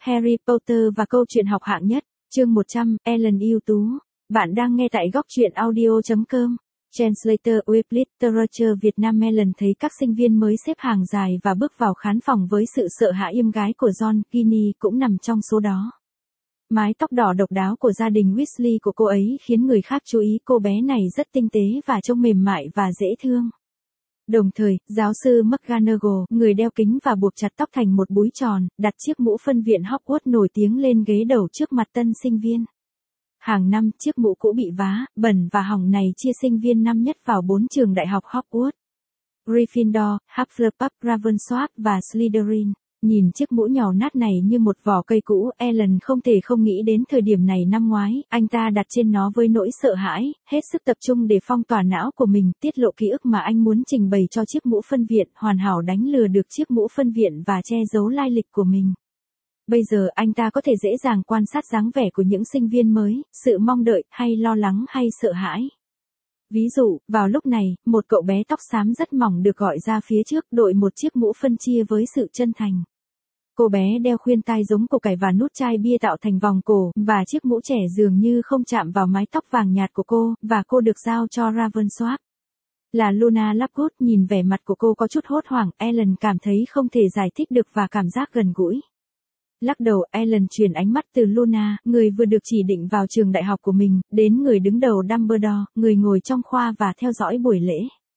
Harry Potter và câu chuyện học hạng nhất, chương 100, Ellen ưu tú. Bạn đang nghe tại góc truyện audio.com. Translator with Literature Việt Nam. Ellen thấy các sinh viên mới xếp hàng dài và bước vào khán phòng với sự sợ hãi. Em gái của John, Ginny, cũng nằm trong số đó. Mái tóc đỏ độc đáo của gia đình Weasley của cô ấy khiến người khác chú ý. Cô bé này rất tinh tế và trông mềm mại và dễ thương. Đồng thời, giáo sư McGonagall, người đeo kính và buộc chặt tóc thành một búi tròn, đặt chiếc mũ phân viện Hogwarts nổi tiếng lên ghế đầu trước mặt tân sinh viên. Hàng năm, chiếc mũ cũ bị vá, bẩn và hỏng này chia sinh viên năm nhất vào 4 trường đại học Hogwarts: Gryffindor, Hufflepuff, Ravenclaw và Slytherin. Nhìn chiếc mũ nhàu nát này như một vỏ cây cũ, Ellen không thể không nghĩ đến thời điểm này năm ngoái, anh ta đặt trên nó với nỗi sợ hãi, hết sức tập trung để phong tỏa não của mình, tiết lộ ký ức mà anh muốn trình bày cho chiếc mũ phân viện, hoàn hảo đánh lừa được chiếc mũ phân viện và che giấu lai lịch của mình. Bây giờ anh ta có thể dễ dàng quan sát dáng vẻ của những sinh viên mới, sự mong đợi, hay lo lắng hay sợ hãi. Ví dụ, vào lúc này, một cậu bé tóc xám rất mỏng được gọi ra phía trước, đội một chiếc mũ phân chia với sự chân thành. Cô bé đeo khuyên tai giống củ cải và nút chai bia tạo thành vòng cổ, và chiếc mũ trẻ dường như không chạm vào mái tóc vàng nhạt của cô, và cô được giao cho Ravenclaw. Là Luna Lovegood. Nhìn vẻ mặt của cô có chút hốt hoảng, Ellen cảm thấy không thể giải thích được và cảm giác gần gũi. Lắc đầu, Ellen chuyển ánh mắt từ Luna, người vừa được chỉ định vào trường đại học của mình, đến người đứng đầu Dumbledore, người ngồi trong khoa và theo dõi buổi lễ.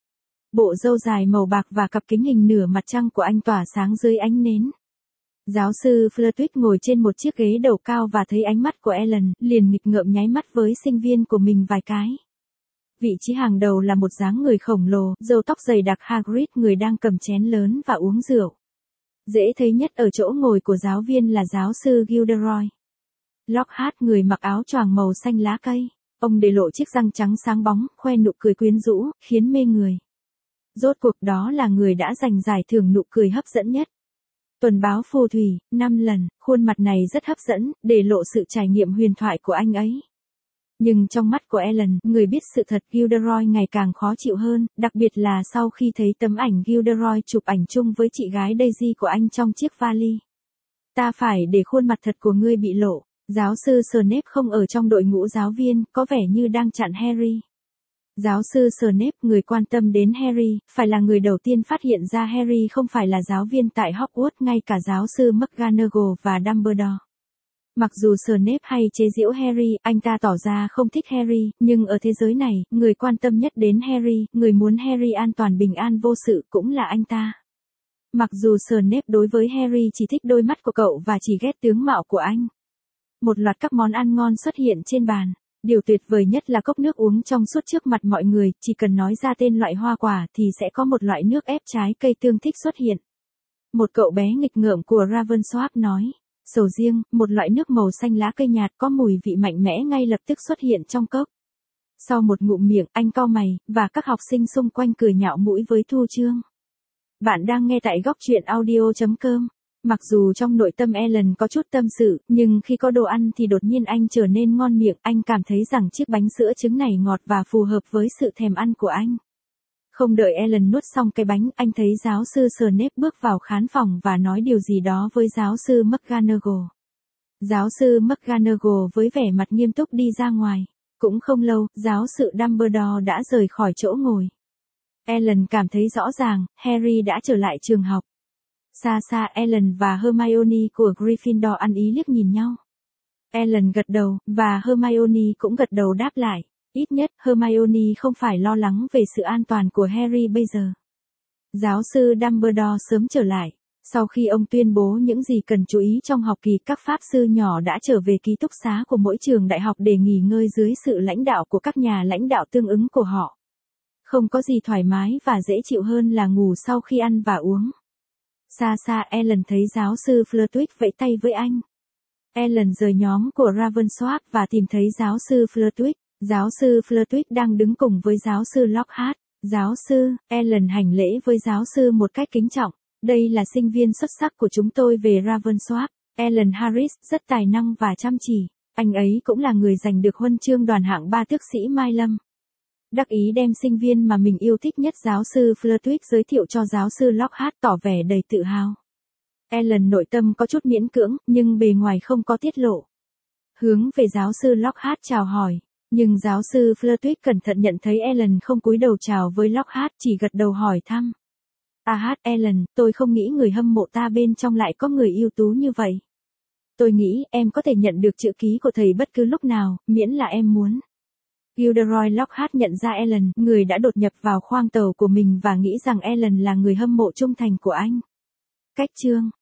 Bộ râu dài màu bạc và cặp kính hình nửa mặt trăng của anh tỏa sáng dưới ánh nến. Giáo sư Flitwick ngồi trên một chiếc ghế đầu cao và thấy ánh mắt của Ellen, liền nghịch ngợm nháy mắt với sinh viên của mình vài cái. Vị trí hàng đầu là một dáng người khổng lồ, râu tóc dày đặc Hagrid, người đang cầm chén lớn và uống rượu. Dễ thấy nhất ở chỗ ngồi của giáo viên là giáo sư Gilderoy Lockhart, người mặc áo choàng màu xanh lá cây. Ông để lộ chiếc răng trắng sáng bóng, khoe nụ cười quyến rũ, khiến mê người. Rốt cuộc đó là người đã giành giải thưởng nụ cười hấp dẫn nhất. Tuần báo phù thủy, 5 lần, khuôn mặt này rất hấp dẫn, để lộ sự trải nghiệm huyền thoại của anh ấy. Nhưng trong mắt của Ellen, người biết sự thật, Gilderoy ngày càng khó chịu hơn, đặc biệt là sau khi thấy tấm ảnh Gilderoy chụp ảnh chung với chị gái Daisy của anh trong chiếc vali. Ta phải để khuôn mặt thật của ngươi bị lộ. Giáo sư Snape không ở trong đội ngũ giáo viên, có vẻ như đang chặn Harry. Giáo sư Snape, người quan tâm đến Harry, phải là người đầu tiên phát hiện ra Harry không phải là giáo viên tại Hogwarts, ngay cả giáo sư McGonagall và Dumbledore. Mặc dù Snape hay chế giễu Harry, anh ta tỏ ra không thích Harry, nhưng ở thế giới này, người quan tâm nhất đến Harry, người muốn Harry an toàn bình an vô sự cũng là anh ta. Mặc dù Snape đối với Harry chỉ thích đôi mắt của cậu và chỉ ghét tướng mạo của anh. Một loạt các món ăn ngon xuất hiện trên bàn. Điều tuyệt vời nhất là cốc nước uống trong suốt trước mặt mọi người, chỉ cần nói ra tên loại hoa quả thì sẽ có một loại nước ép trái cây tương thích xuất hiện. Một cậu bé nghịch ngợm của Ravenclaw nói, sầu riêng, một loại nước màu xanh lá cây nhạt có mùi vị mạnh mẽ ngay lập tức xuất hiện trong cốc. Sau một ngụm miệng, anh cau mày, và các học sinh xung quanh cười nhạo mũi với Thu Chương. Bạn đang nghe tại góc truyện audio.com. Mặc dù trong nội tâm Ellen có chút tâm sự, nhưng khi có đồ ăn thì đột nhiên anh trở nên ngon miệng, anh cảm thấy rằng chiếc bánh sữa trứng này ngọt và phù hợp với sự thèm ăn của anh. Không đợi Ellen nuốt xong cái bánh, anh thấy giáo sư Snape bước vào khán phòng và nói điều gì đó với giáo sư McGonagall. Giáo sư McGonagall với vẻ mặt nghiêm túc đi ra ngoài. Cũng không lâu, giáo sư Dumbledore đã rời khỏi chỗ ngồi. Ellen cảm thấy rõ ràng, Harry đã trở lại trường học. Xa xa, Ellen và Hermione của Gryffindor ăn ý liếc nhìn nhau. Ellen gật đầu, và Hermione cũng gật đầu đáp lại. Ít nhất, Hermione không phải lo lắng về sự an toàn của Harry bây giờ. Giáo sư Dumbledore sớm trở lại. Sau khi ông tuyên bố những gì cần chú ý trong học kỳ, các pháp sư nhỏ đã trở về ký túc xá của mỗi trường đại học để nghỉ ngơi dưới sự lãnh đạo của các nhà lãnh đạo tương ứng của họ. Không có gì thoải mái và dễ chịu hơn là ngủ sau khi ăn và uống. Xa xa, Ellen thấy giáo sư Flitwick vẫy tay với anh. Ellen rời nhóm của Ravenclaw và tìm thấy giáo sư Flitwick. Giáo sư Flitwick đang đứng cùng với giáo sư Lockhart. Giáo sư, Ellen hành lễ với giáo sư một cách kính trọng. Đây là sinh viên xuất sắc của chúng tôi về Ravenclaw. Ellen Harris, rất tài năng và chăm chỉ. Anh ấy cũng là người giành được huân chương đoàn hạng 3 tước sĩ Mai Lâm. Đắc ý đem sinh viên mà mình yêu thích nhất giáo sư Flitwick giới thiệu cho giáo sư Lockhart, tỏ vẻ đầy tự hào. Ellen nội tâm có chút miễn cưỡng, nhưng bề ngoài không có tiết lộ. Hướng về giáo sư Lockhart chào hỏi, nhưng giáo sư Flitwick cẩn thận nhận thấy Ellen không cúi đầu chào với Lockhart, chỉ gật đầu hỏi thăm. Ellen, tôi không nghĩ người hâm mộ ta bên trong lại có người ưu tú như vậy. Tôi nghĩ em có thể nhận được chữ ký của thầy bất cứ lúc nào, miễn là em muốn. Gilderoy Lockhart nhận ra Ellen, người đã đột nhập vào khoang tàu của mình và nghĩ rằng Ellen là người hâm mộ trung thành của anh. Cách chương